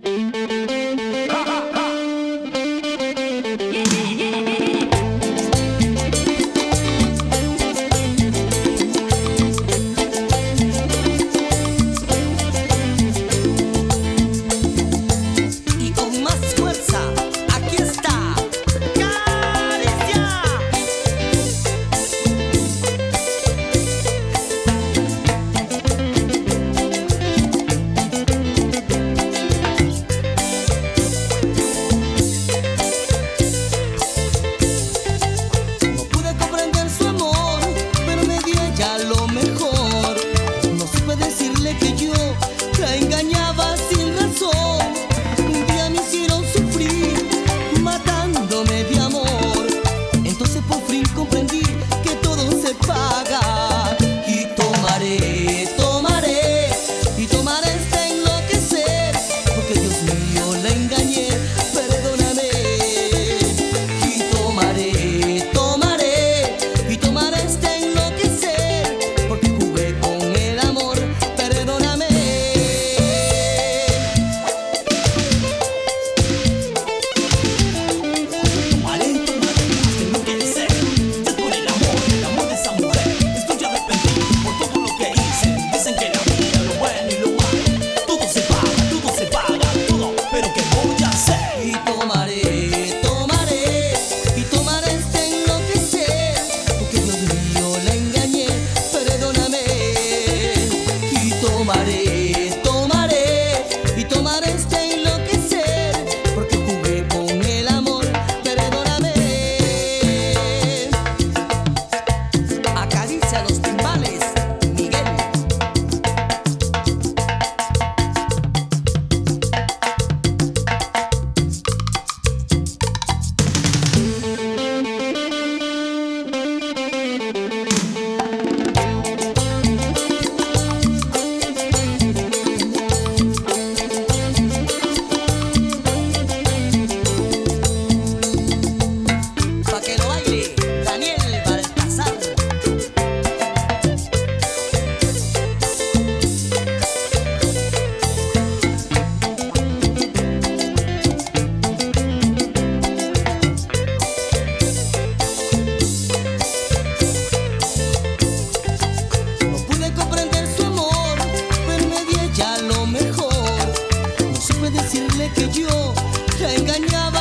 Y con más fuerza, aquí está Caricia. No pude comprender su amor, pero me di a ella lo mejor. No supe decirle que yo la engañaba sin razón. Un día me hicieron sufrir, matándome de amor. Entonces por fin comprendí que todo se paga. Y tomaré, tomaré, y tomaré hasta enloquecer, porque Dios mío la engañé, perdóname. Y tomaré, tomaré, y tomaré hasta enloquecer, porque jugué con el amor, perdóname. Tomaré, hasta enloquecer. Yo por el amor de esa mujer. Estoy arrepentido por todo lo que hice. Dicen que la vida, lo bueno y lo malo, todo se paga, todo. Pero ¿qué voy a hacer? Y tomaré, tomaré, y tomaré hasta enloquecer, porque Dios mío la engañé, perdóname. Y tomaré, tomaré, y tomaré hasta enloquecer, porque jugué con el amor, perdóname. Acaricia los timbales, Miguel. Pa' que lo baile Daniel Baltasar. No pude comprender su amor, pero me di a ella lo mejor. No supe decirle que yo la engañaba